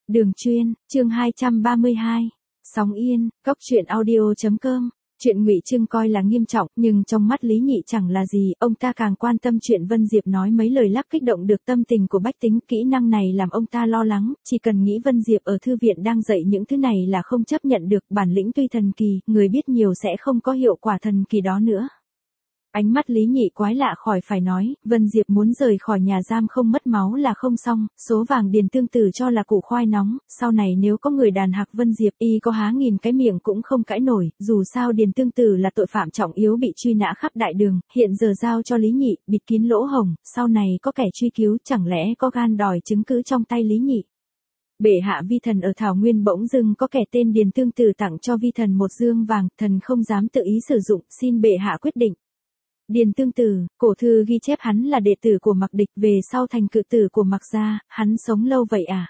Đường Chuyên, chương 232. Sóng Yên, Cốc truyện audio.com. Chuyện Ngụy Trưng coi là nghiêm trọng, nhưng trong mắt Lý Nhị chẳng là gì, ông ta càng quan tâm chuyện Vân Diệp nói mấy lời lắp kích động được tâm tình của bách tính, kỹ năng này làm ông ta lo lắng, chỉ cần nghĩ Vân Diệp ở thư viện đang dạy những thứ này là không chấp nhận được, bản lĩnh tuy thần kỳ, người biết nhiều sẽ không có hiệu quả thần kỳ đó nữa. Ánh mắt Lý Nhị quái lạ khỏi phải nói, Vân Diệp muốn rời khỏi nhà giam không mất máu là không xong, số vàng Điền Tương Tử cho là củ khoai nóng, sau này nếu có người đàn hạc Vân Diệp y có há nghìn cái miệng cũng không cãi nổi, dù sao Điền Tương Tử là tội phạm trọng yếu bị truy nã khắp đại đường, hiện giờ giao cho Lý Nhị, bịt kín lỗ hổng, sau này có kẻ truy cứu chẳng lẽ có gan đòi chứng cứ trong tay Lý Nhị. Bệ hạ vi thần ở Thảo Nguyên bỗng dưng có kẻ tên Điền Tương Tử tặng cho vi thần một dương vàng, thần không dám tự ý sử dụng, xin bệ hạ quyết định. Điền Tương Tử, cổ thư ghi chép hắn là đệ tử của Mạc Địch, về sau thành cự tử của Mạc gia, hắn sống lâu vậy à?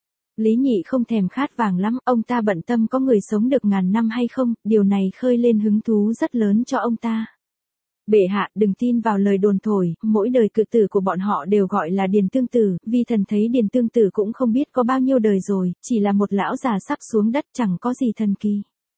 Lý Nhị không thèm khát vàng lắm, ông ta bận tâm có người sống được ngàn năm hay không, điều này khơi lên hứng thú rất lớn cho ông ta. Bệ hạ, đừng tin vào lời đồn thổi, mỗi đời cự tử của bọn họ đều gọi là Điền Tương Tử, vi thần thấy Điền Tương Tử cũng không biết có bao nhiêu đời rồi, chỉ là một lão già sắp xuống đất chẳng có gì thần kỳ.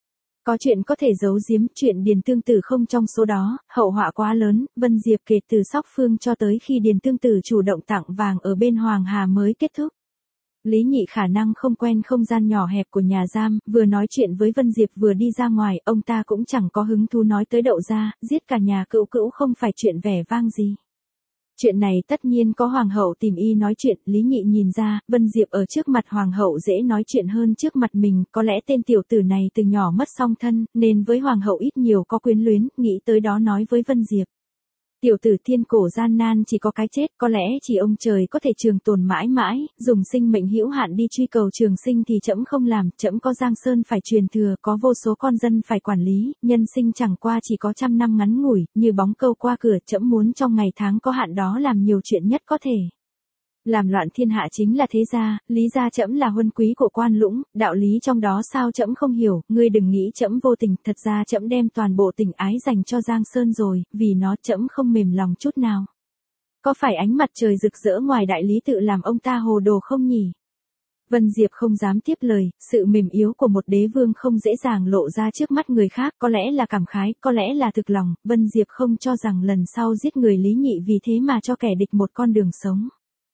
Có chuyện có thể giấu giếm, chuyện Điền Tương Tử không trong số đó, hậu họa quá lớn, Vân Diệp kể từ Sóc Phương cho tới khi Điền Tương Tử chủ động tặng vàng ở bên Hoàng Hà mới kết thúc. Lý Nhị khả năng không quen không gian nhỏ hẹp của nhà giam, vừa nói chuyện với Vân Diệp vừa đi ra ngoài, ông ta cũng chẳng có hứng thú nói tới Đậu gia, giết cả nhà cữu cữu không phải chuyện vẻ vang gì. Chuyện này tất nhiên có hoàng hậu tìm y nói chuyện, Lý Nhị nhìn ra, Vân Diệp ở trước mặt hoàng hậu dễ nói chuyện hơn trước mặt mình, có lẽ tên tiểu tử này từ nhỏ mất song thân, nên với hoàng hậu ít nhiều có quyến luyến, nghĩ tới đó nói với Vân Diệp. Tiểu tử thiên cổ gian nan chỉ có cái chết, có lẽ chỉ ông trời có thể trường tồn mãi mãi, dùng sinh mệnh hữu hạn đi truy cầu trường sinh thì trẫm không làm, trẫm có Giang Sơn phải truyền thừa, có vô số con dân phải quản lý, nhân sinh chẳng qua chỉ có 100 năm ngắn ngủi, như bóng câu qua cửa, trẫm muốn trong ngày tháng có hạn đó làm nhiều chuyện nhất có thể. Làm loạn thiên hạ chính là thế gia, lý gia trẫm là huân quý của Quan Lũng, đạo lý trong đó sao trẫm không hiểu, ngươi đừng nghĩ trẫm vô tình, thật ra trẫm đem toàn bộ tình ái dành cho Giang Sơn rồi, vì nó trẫm không mềm lòng chút nào. Có phải ánh mặt trời rực rỡ ngoài đại lý tự làm ông ta hồ đồ không nhỉ? Vân Diệp không dám tiếp lời, sự mềm yếu của một đế vương không dễ dàng lộ ra trước mắt người khác, có lẽ là cảm khái, có lẽ là thực lòng, Vân Diệp không cho rằng lần sau giết người Lý Nhị vì thế mà cho kẻ địch một con đường sống.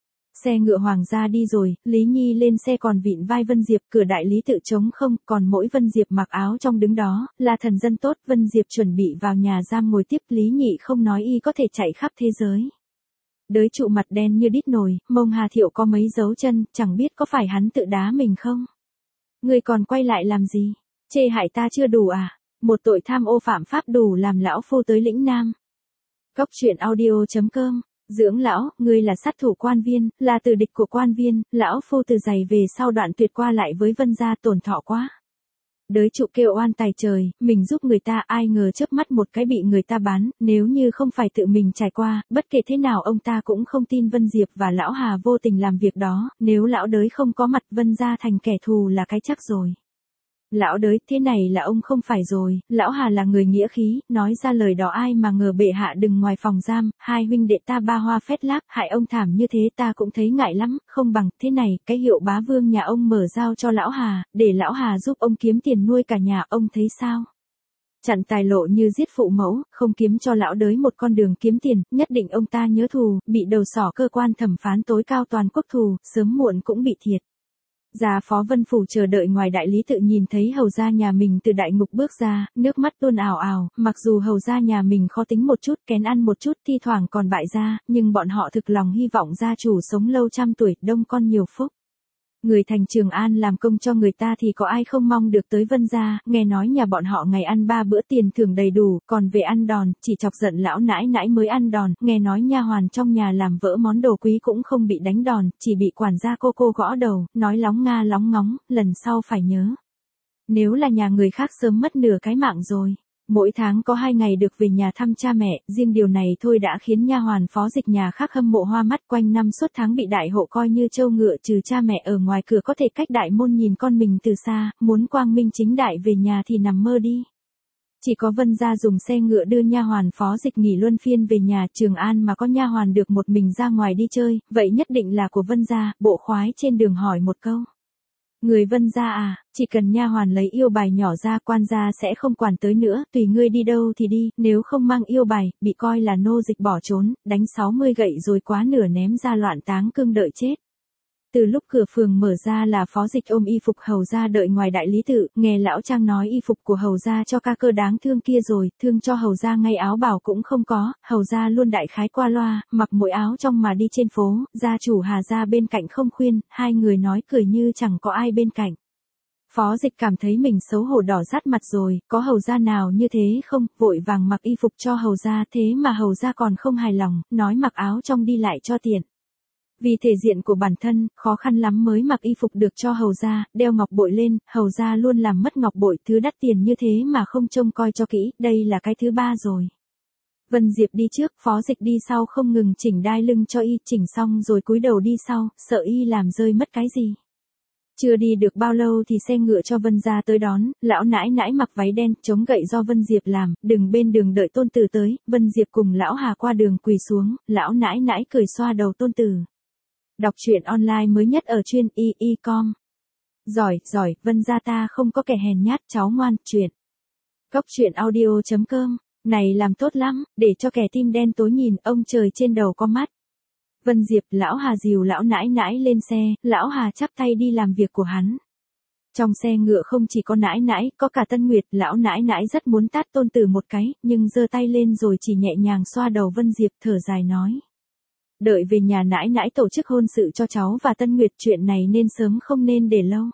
Xe ngựa hoàng gia đi rồi, Lý Nhi lên xe còn vịn vai Vân Diệp, cửa đại lý tự trống không, còn mỗi Vân Diệp mặc áo trong đứng đó, là thần dân tốt, Vân Diệp chuẩn bị vào nhà giam ngồi tiếp, Lý Nhị không nói y có thể chạy khắp thế giới. Đới trụ mặt đen như đít nồi, mông Hà Thiệu có mấy dấu chân, chẳng biết có phải hắn tự đá mình không? Người còn quay lại làm gì? Chê hại ta chưa đủ à? Một tội tham ô phạm pháp đủ làm lão phu tới lĩnh Nam. Cốc truyện audio.com. Dưỡng lão, ngươi là sát thủ Quan Viên, là tử địch của Quan Viên, lão phu từ giày về sau đoạn tuyệt qua lại với Vân gia tổn thọ quá. Đới trụ kêu oan tài trời, mình giúp người ta, ai ngờ chớp mắt một cái bị người ta bán, nếu như không phải tự mình trải qua, bất kể thế nào ông ta cũng không tin Vân Diệp và lão Hà vô tình làm việc đó, nếu lão đới không có mặt Vân gia thành kẻ thù là cái chắc rồi. Lão đới, thế này là ông không phải rồi, lão Hà là người nghĩa khí, nói ra lời đó ai mà ngờ bệ hạ đừng ngoài phòng giam, hai huynh đệ ta ba hoa phét lác, hại ông thảm như thế ta cũng thấy ngại lắm, không bằng, thế này, cái hiệu bá vương nhà ông mở giao cho lão Hà, để lão Hà giúp ông kiếm tiền nuôi cả nhà, ông thấy sao? Chặn tài lộ như giết phụ mẫu, không kiếm cho lão đới một con đường kiếm tiền, nhất định ông ta nhớ thù, bị đầu sỏ cơ quan thẩm phán tối cao toàn quốc thù, sớm muộn cũng bị thiệt. Gia phó Vân Phủ chờ đợi ngoài đại lý tự nhìn thấy hầu gia nhà mình từ đại ngục bước ra, nước mắt tuôn ào ào, mặc dù hầu gia nhà mình khó tính một chút, kén ăn một chút, thi thoảng còn bại gia, nhưng bọn họ thực lòng hy vọng gia chủ sống lâu trăm tuổi, đông con nhiều phúc. Người thành Trường An làm công cho người ta thì có ai không mong được tới Vân gia, nghe nói nhà bọn họ ngày ăn 3 bữa tiền thưởng đầy đủ, còn về ăn đòn, chỉ chọc giận lão nãi nãi mới ăn đòn, nghe nói nha hoàn trong nhà làm vỡ món đồ quý cũng không bị đánh đòn, chỉ bị quản gia cô gõ đầu, nói lóng nga lóng ngóng, lần sau phải nhớ. Nếu là nhà người khác sớm mất nửa cái mạng rồi. Mỗi tháng có 2 ngày được về nhà thăm cha mẹ, riêng điều này thôi đã khiến nha hoàn phó dịch nhà khác hâm mộ hoa mắt, quanh năm suốt tháng bị đại hộ coi như trâu ngựa, trừ cha mẹ ở ngoài cửa có thể cách đại môn nhìn con mình từ xa, muốn quang minh chính đại về nhà thì nằm mơ đi. Chỉ có Vân gia dùng xe ngựa đưa nha hoàn phó dịch nghỉ luân phiên về nhà, Trường An mà có nha hoàn được một mình ra ngoài đi chơi, vậy nhất định là của Vân gia, bộ khoái trên đường hỏi một câu. Người Vân gia à, chỉ cần nha hoàn lấy yêu bài nhỏ ra quan gia sẽ không quản tới nữa, tùy ngươi đi đâu thì đi, nếu không mang yêu bài, bị coi là nô dịch bỏ trốn, đánh 60 gậy rồi quá nửa ném ra loạn táng cưng đợi chết. Từ lúc cửa phường mở ra là Phó Dịch ôm y phục hầu gia đợi ngoài đại lý tự, nghe lão Trang nói y phục của hầu gia cho ca cơ đáng thương kia rồi, thương cho hầu gia ngay áo bảo cũng không có, hầu gia luôn đại khái qua loa, mặc mỗi áo trong mà đi trên phố, gia chủ Hà gia bên cạnh không khuyên, hai người nói cười như chẳng có ai bên cạnh. Phó Dịch cảm thấy mình xấu hổ đỏ rát mặt rồi, có hầu gia nào như thế không, vội vàng mặc y phục cho hầu gia thế mà hầu gia còn không hài lòng, nói mặc áo trong đi lại cho tiện. Vì thể diện của bản thân, khó khăn lắm mới mặc y phục được cho hầu gia, đeo ngọc bội lên, hầu gia luôn làm mất ngọc bội, thứ đắt tiền như thế mà không trông coi cho kỹ, đây là cái thứ ba rồi. Vân Diệp đi trước, Phó Dịch đi sau không ngừng chỉnh đai lưng cho y, chỉnh xong rồi cúi đầu đi sau, sợ y làm rơi mất cái gì. Chưa đi được bao lâu thì xe ngựa cho Vân gia tới đón, lão nãi nãi mặc váy đen, chống gậy do Vân Diệp làm, đừng bên đường đợi tôn tử tới, Vân Diệp cùng lão Hà qua đường quỳ xuống, lão nãi nãi cười xoa đầu tôn tử. Đọc truyện online mới nhất ở chuyên y.com. Giỏi, Vân gia ta không có kẻ hèn nhát, cháu ngoan, truyện. Cốc truyện audio.com, này làm tốt lắm, để cho kẻ tim đen tối nhìn, ông trời trên đầu có mắt. Vân Diệp, lão Hà dìu lão nãi nãi lên xe, lão Hà chắp tay đi làm việc của hắn. Trong xe ngựa không chỉ có nãi nãi, có cả Tân Nguyệt, lão nãi nãi rất muốn tát tôn tử một cái, nhưng giơ tay lên rồi chỉ nhẹ nhàng xoa đầu Vân Diệp, thở dài nói. Đợi về nhà nãi nãi tổ chức hôn sự cho cháu và Tân Nguyệt, chuyện này nên sớm không nên để lâu.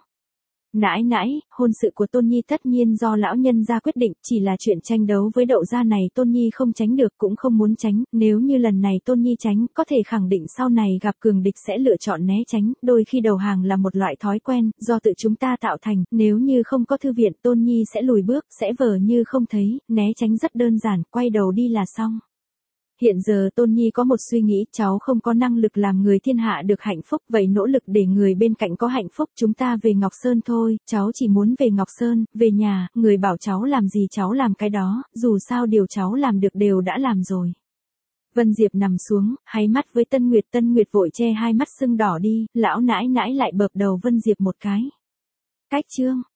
Nãi nãi, hôn sự của Tôn Nhi tất nhiên do lão nhân gia quyết định, chỉ là chuyện tranh đấu với Đậu gia này Tôn Nhi không tránh được cũng không muốn tránh, nếu như lần này Tôn Nhi tránh, có thể khẳng định sau này gặp cường địch sẽ lựa chọn né tránh, đôi khi đầu hàng là một loại thói quen, do tự chúng ta tạo thành, nếu như không có thư viện Tôn Nhi sẽ lùi bước, sẽ vờ như không thấy, né tránh rất đơn giản, quay đầu đi là xong. Hiện giờ Tôn Nhi có một suy nghĩ, cháu không có năng lực làm người thiên hạ được hạnh phúc, vậy nỗ lực để người bên cạnh có hạnh phúc, chúng ta về Ngọc Sơn thôi, cháu chỉ muốn về Ngọc Sơn, về nhà, người bảo cháu làm gì cháu làm cái đó, dù sao điều cháu làm được đều đã làm rồi. Vân Diệp nằm xuống, háy mắt với Tân Nguyệt vội che hai mắt sưng đỏ đi, lão nãi nãi lại bợp đầu Vân Diệp một cái. Cách chương.